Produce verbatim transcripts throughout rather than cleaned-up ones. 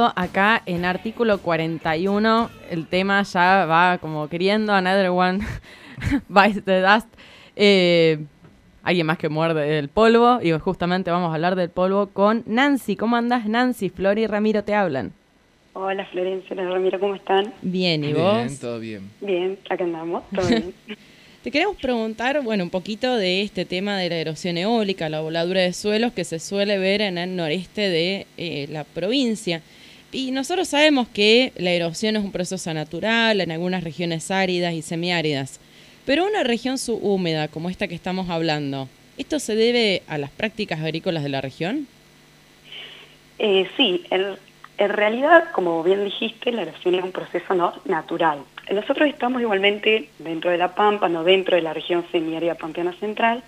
todo acá en artículo cuarenta y uno. El tema ya va como queriendo Another One Bites the Dust. Eh, alguien más que muerde el polvo. Y justamente vamos a hablar del polvo con Nancy. ¿Cómo andás, Nancy? Flor y Ramiro te hablan. Hola, Florencia, hola, Ramiro, ¿cómo están? Bien, ¿y bien, vos? Bien, todo bien. Bien, acá andamos, todo bien. Te queremos preguntar, bueno, un poquito de este tema de la erosión eólica, la voladura de suelos que se suele ver en el noreste de eh, la provincia. Y nosotros sabemos que la erosión es un proceso natural en algunas regiones áridas y semiáridas. Pero una región subhúmeda como esta que estamos hablando, ¿esto se debe a las prácticas agrícolas de la región? Eh, sí, en, en realidad, como bien dijiste, la erosión es un proceso no natural. Nosotros estamos igualmente dentro de la Pampa, no dentro de la región semiárida pampeana central,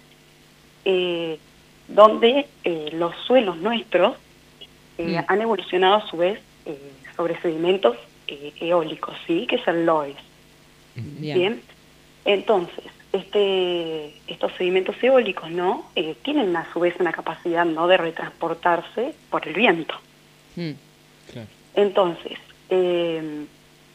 eh, donde eh, los suelos nuestros eh, mm. han evolucionado a su vez eh, sobre sedimentos eh, eólicos, ¿sí? Que es el loess. Bien. Bien. Entonces, este, estos sedimentos eólicos, ¿no? Eh, tienen a su vez una capacidad, ¿no?, de retransportarse por el viento. Mm. Claro. Entonces, eh,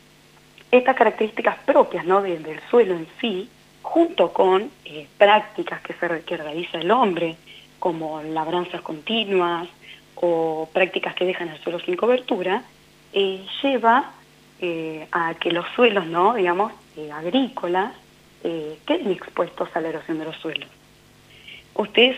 estas características propias, ¿no?, de, del suelo en sí, junto con eh, prácticas que, se, que realiza el hombre, como labranzas continuas o prácticas que dejan el suelo sin cobertura, eh, lleva eh, a que los suelos, ¿no?, digamos, eh, agrícolas, eh, queden expuestos a la erosión de los suelos. Ustedes,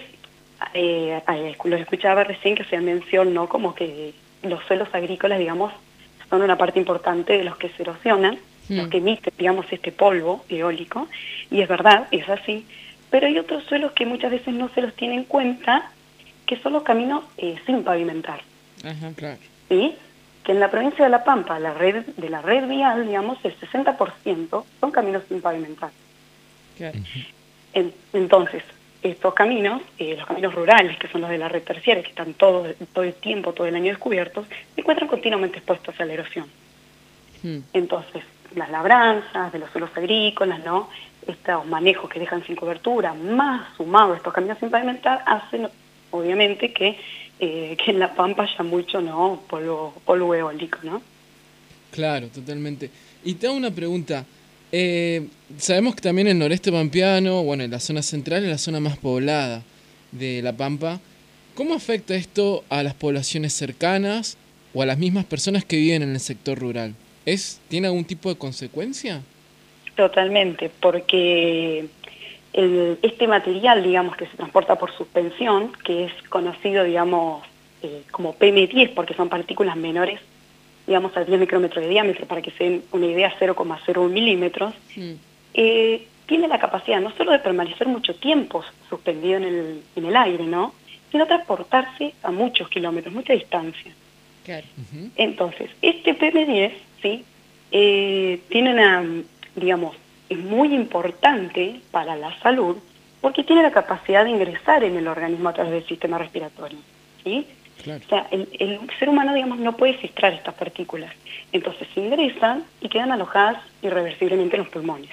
eh, eh, los escuchaba recién que hacían mención, ¿no?, como que los suelos agrícolas, digamos, son una parte importante de los que se erosionan, mm. los que emiten, digamos, este polvo eólico, y es verdad, es así, pero hay otros suelos que muchas veces no se los tiene en cuenta, que son los caminos eh, sin pavimentar. Ajá, claro. ¿Sí? Que en la provincia de La Pampa, la red de la red vial, digamos, el sesenta por ciento son caminos sin pavimentar. Claro. En, entonces, estos caminos, eh, los caminos rurales, que son los de la red terciaria, que están todo, todo el tiempo, todo el año descubiertos, se encuentran continuamente expuestos a la erosión. Hmm. Entonces, las labranzas de los suelos agrícolas, ¿no?, estos manejos que dejan sin cobertura, más sumado a estos caminos sin pavimentar, hacen, obviamente, que, eh, que en La Pampa haya mucho, ¿no?, polvo, polvo eólico, ¿no? Claro, totalmente. Y te hago una pregunta. Eh, sabemos que también el noreste pampeano, bueno, en la zona central es la zona más poblada de La Pampa. ¿Cómo afecta esto a las poblaciones cercanas o a las mismas personas que viven en el sector rural? ¿Es, ¿Tiene algún tipo de consecuencia? Totalmente, porque el, este material, digamos, que se transporta por suspensión, que es conocido, digamos, eh, como P M diez, porque son partículas menores, digamos, a diez micrómetros de diámetro, para que se den una idea, cero coma cero uno milímetros, mm. eh, tiene la capacidad no solo de permanecer mucho tiempo suspendido en el, en el aire, ¿no?, sino transportarse a muchos kilómetros, mucha distancia. Claro. Uh-huh. Entonces, este P M diez, ¿sí?, eh, tiene una, digamos, es muy importante para la salud, porque tiene la capacidad de ingresar en el organismo a través del sistema respiratorio, ¿sí? Claro. O sea, el, el ser humano, digamos, no puede filtrar estas partículas. Entonces se ingresan y quedan alojadas irreversiblemente en los pulmones.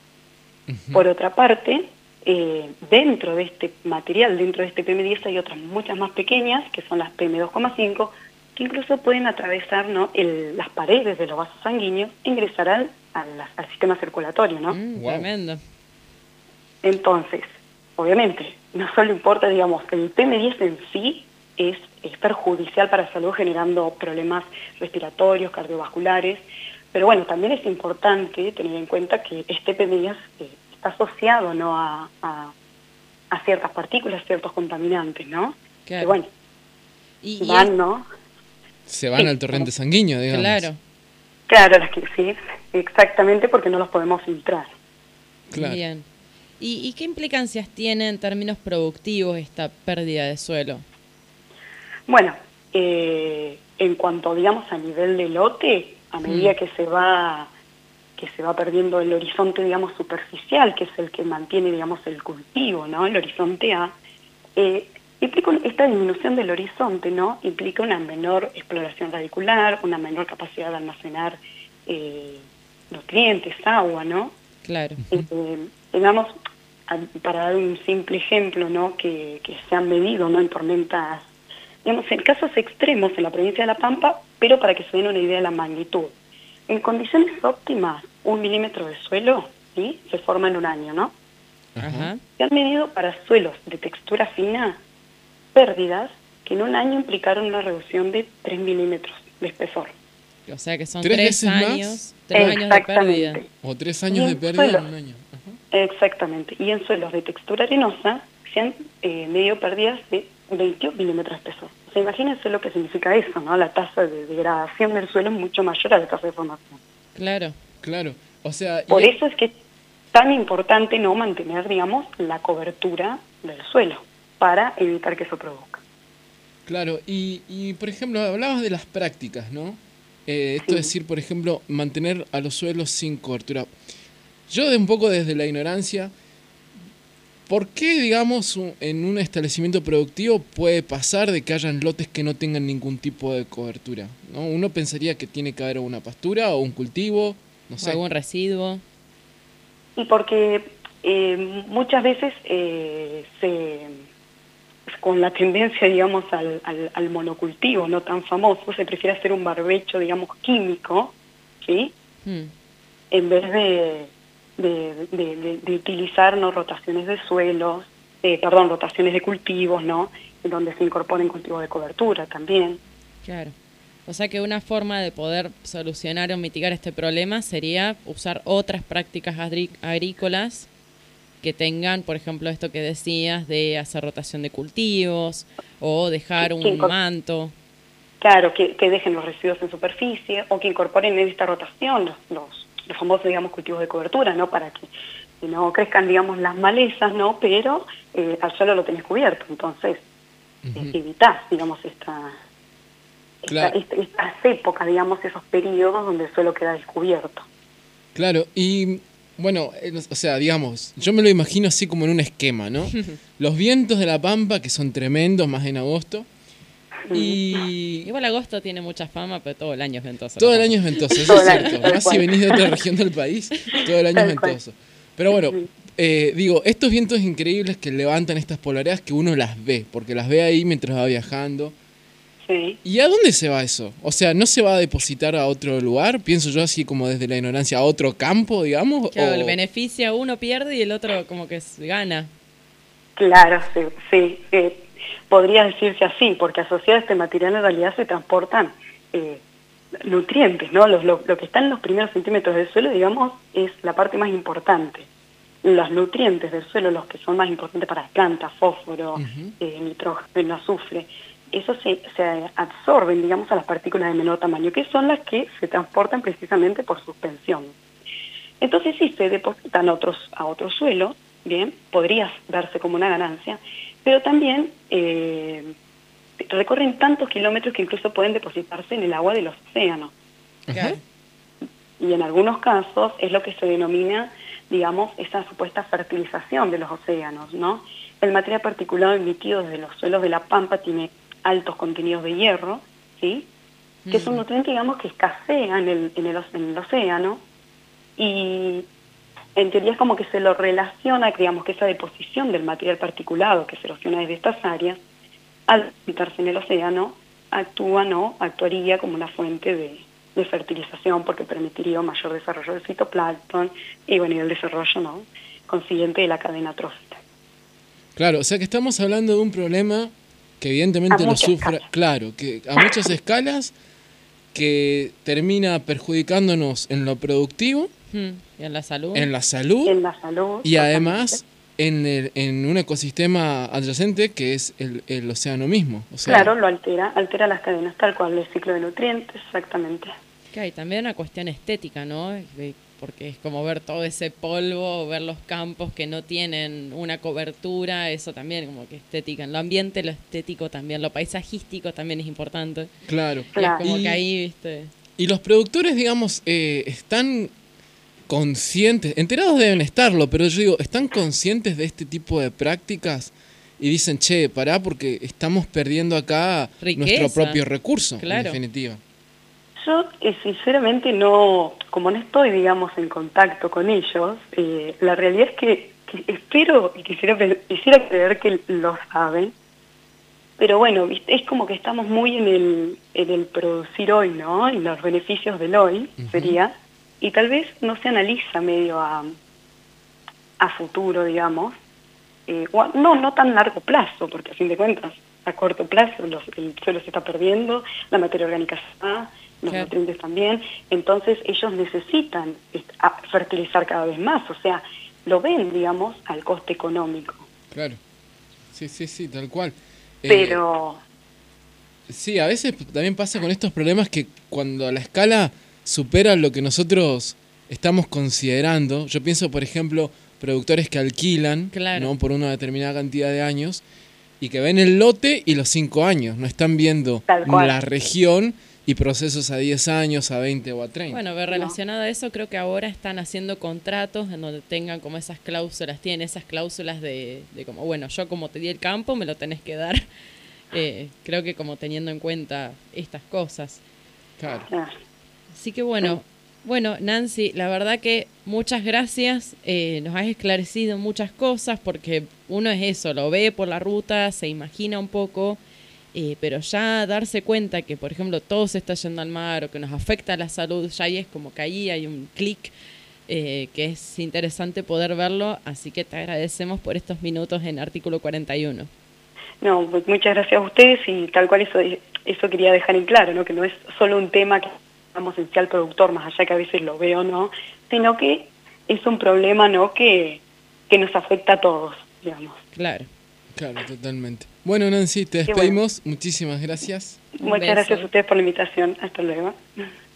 Uh-huh. Por otra parte, eh, dentro de este material, dentro de este P M diez, hay otras muchas más pequeñas, que son las P M dos coma cinco, que incluso pueden atravesar, ¿no?, el, las paredes de los vasos sanguíneos e ingresar al, al, al sistema circulatorio, ¿no? Mm, wow. Tremendo. Entonces, obviamente, no solo importa, digamos, el P M diez en sí, es, es perjudicial para la salud, generando problemas respiratorios, cardiovasculares, pero bueno, también es importante tener en cuenta que este P M diez eh, está asociado, ¿no?, a, a, a ciertas partículas, ciertos contaminantes, ¿no? Claro. Que bueno, y, y van, es... ¿no? Se van sí, al torrente sanguíneo, digamos. Claro. Claro, las que sí, exactamente, porque no los podemos filtrar. Claro. Bien. ¿Y, ¿Y qué implicancias tiene en términos productivos esta pérdida de suelo? Bueno, eh, en cuanto, digamos, a nivel de lote, a medida mm. que se va que se va perdiendo el horizonte, digamos, superficial, que es el que mantiene, digamos, el cultivo, ¿no?, el horizonte A, eh, implica esta disminución del horizonte, ¿no?, implica una menor exploración radicular, una menor capacidad de almacenar eh, nutrientes, agua, ¿no? Claro. Eh, digamos, para dar un simple ejemplo, ¿no?, que, que se han medido, ¿no?, en tormentas, digamos, en casos extremos en la provincia de La Pampa, pero para que se den una idea de la magnitud. En condiciones óptimas, un milímetro de suelo, ¿sí?, se forma en un año, ¿no? Ajá. Se han medido para suelos de textura fina pérdidas que en un año implicaron una reducción de tres milímetros de espesor. O sea que son ¿Tres tres, veces más? años, tres años de Exactamente. pérdida. O tres años de Bien, pérdida en suelo. un año. Ajá. Exactamente. Y en suelos de textura arenosa se han eh, medido pérdidas de veintidós milímetros de espesor. O sea, imagínense lo que significa eso, ¿no? La tasa de degradación del suelo es mucho mayor a la tasa de formación. Claro. Claro. O sea, Por y- eso es que es tan importante no mantener, digamos, la cobertura del suelo para evitar que eso produzca. claro, y, y por ejemplo, hablabas de las prácticas, ¿no? Eh, esto Sí. es decir, por ejemplo, mantener a los suelos sin cobertura. Yo de un poco desde la ignorancia, ¿por qué, digamos, un- en un establecimiento productivo puede pasar de que hayan lotes que no tengan ningún tipo de cobertura? ¿No? Uno pensaría que tiene que haber una pastura o un cultivo, no O sé. algún residuo. Y porque eh, muchas veces eh, se, con la tendencia, digamos, al, al, al monocultivo no tan famoso, se prefiere hacer un barbecho, digamos, químico, ¿sí?, Hmm. en vez de, de, de, de- de utilizar, ¿no?, rotaciones de suelos, eh, perdón, rotaciones de cultivos, ¿no?, en donde se incorporen cultivos de cobertura también. Claro. O sea que una forma de poder solucionar o mitigar este problema sería usar otras prácticas agri- agrícolas que tengan, por ejemplo, esto que decías de hacer rotación de cultivos o dejar Que- que un incor- manto. Claro, que, que dejen los residuos en superficie o que incorporen en esta rotación los, los, los famosos, digamos, cultivos de cobertura, ¿no?, para que, que no crezcan, digamos, las malezas, ¿no?, pero eh, al suelo lo tenés cubierto, entonces Ujú. eh, evitás, digamos, esta, esta, Claro. esta- estas épocas, digamos, esos periodos donde el suelo queda descubierto. Claro, y bueno, eh, o sea, digamos, yo me lo imagino así como en un esquema, ¿no? Los vientos de la Pampa, que son tremendos, más en agosto, y Igual agosto tiene mucha fama, pero todo el año es ventoso. todo el ¿no? año es ventoso, eso Todo es el año, cierto. tal Más si cual. venís de otra región del país, todo el año es Tal cual. ventoso. Pero bueno, Sí. eh, digo, estos vientos increíbles que levantan estas polaridades que uno las ve, porque las ve ahí mientras va viajando. Sí. ¿Y a dónde se va eso? O sea, ¿no se va a depositar a otro lugar? Pienso yo así como desde la ignorancia, a otro campo, digamos. Claro, o- el beneficio uno pierde y el otro como que s- gana. Claro, sí, sí. eh, podría decirse así, porque asociado a este material en realidad se transportan eh, nutrientes, ¿no? Los- lo, lo que está en los primeros centímetros del suelo, digamos, es la parte más importante. Los nutrientes del suelo, los que son más importantes para las plantas, fósforo, Ujú. eh, nitrógeno, azufre, esos se, se absorben, digamos, a las partículas de menor tamaño, que son las que se transportan precisamente por suspensión. Entonces sí, se depositan a otros, a otro suelo, bien, podría darse como una ganancia, pero también eh, recorren tantos kilómetros que incluso pueden depositarse en el agua de los océanos. Claro. Y en algunos casos es lo que se denomina, digamos, esa supuesta fertilización de los océanos, ¿no? El material particulado emitido desde los suelos de la Pampa tiene altos contenidos de hierro, ¿sí?, que es un nutriente, digamos, que escasea en el, en el, oce- en el océano, y en teoría es como que se lo relaciona, digamos, que esa deposición del material particulado que se erosiona desde estas áreas, al depositarse en el océano, actúa, ¿no?, actuaría como una fuente de, de fertilización, porque permitiría un mayor desarrollo del fitoplancton y, bueno, y el desarrollo, ¿no?, consiguiente de la cadena trófica. Claro, o sea que estamos hablando de un problema que evidentemente A lo muchas sufre, escalas. claro, que a muchas escalas, que termina perjudicándonos en lo productivo, Hmm. ¿Y en la salud? en la salud En la salud. y además en, el, en un ecosistema adyacente que es el, el océano mismo. O sea, Claro, lo altera, altera las cadenas, tal cual, el ciclo de nutrientes, exactamente. Que hay también una cuestión estética, ¿no? De- Porque es como ver todo ese polvo, ver los campos que no tienen una cobertura, eso también como que estética. En lo ambiente, lo estético también, lo paisajístico también es importante. claro. Y Claro. es como Y- que ahí, viste... Y los productores, digamos, eh, están conscientes, enterados deben estarlo, pero yo digo, ¿están conscientes de este tipo de prácticas? Y dicen, che, pará porque estamos perdiendo acá Riqueza. nuestro propio recurso, Claro. en definitiva. Yo, eh, sinceramente, no, como no estoy, digamos, en contacto con ellos, eh, la realidad es que, que espero y quisiera, pe- quisiera creer que lo saben, pero bueno, ¿viste? Es como que estamos muy en el, en el producir hoy, ¿no? En los beneficios del hoy, uh-huh. sería, y tal vez no se analiza medio a, a futuro, digamos, eh, o a, no, no tan largo plazo, porque a fin de cuentas, a corto plazo los, el suelo se está perdiendo, la materia orgánica se va, los claro. nutrientes también, entonces ellos necesitan fertilizar cada vez más, o sea, lo ven, digamos, al coste económico. Claro, sí, sí, sí, tal cual. Pero... Eh, sí, a veces también pasa con estos problemas que cuando la escala supera lo que nosotros estamos considerando, yo pienso, por ejemplo, productores que alquilan, claro. ¿no? por una determinada cantidad de años, y que ven el lote y los cinco años, no están viendo la región y procesos a diez años, a veinte o a treinta. Bueno, relacionado a eso, creo que ahora están haciendo contratos en donde tengan como esas cláusulas, tienen esas cláusulas de, de como, bueno, yo como te di el campo, me lo tenés que dar. Eh, creo que como teniendo en cuenta estas cosas. Claro. Así que bueno, bueno, Nancy, la verdad que muchas gracias, eh, nos has esclarecido muchas cosas, porque uno es eso, lo ve por la ruta, se imagina un poco, eh, pero ya darse cuenta que, por ejemplo, todo se está yendo al mar o que nos afecta a la salud, ya ahí es como que ahí hay un clic eh, que es interesante poder verlo, así que te agradecemos por estos minutos en Artículo cuarenta y uno. No, pues muchas gracias a ustedes y tal cual eso, eso quería dejar en claro, ¿no? Que no es solo un tema que vamos en sí al productor, más allá que a veces lo veo, ¿no? Sino que es un problema, ¿no? Que, que nos afecta a todos, digamos. Claro. Claro, totalmente. Bueno, Nancy, te despedimos. Bueno. Muchísimas gracias. Muchas gracias a ustedes por la invitación. Hasta luego.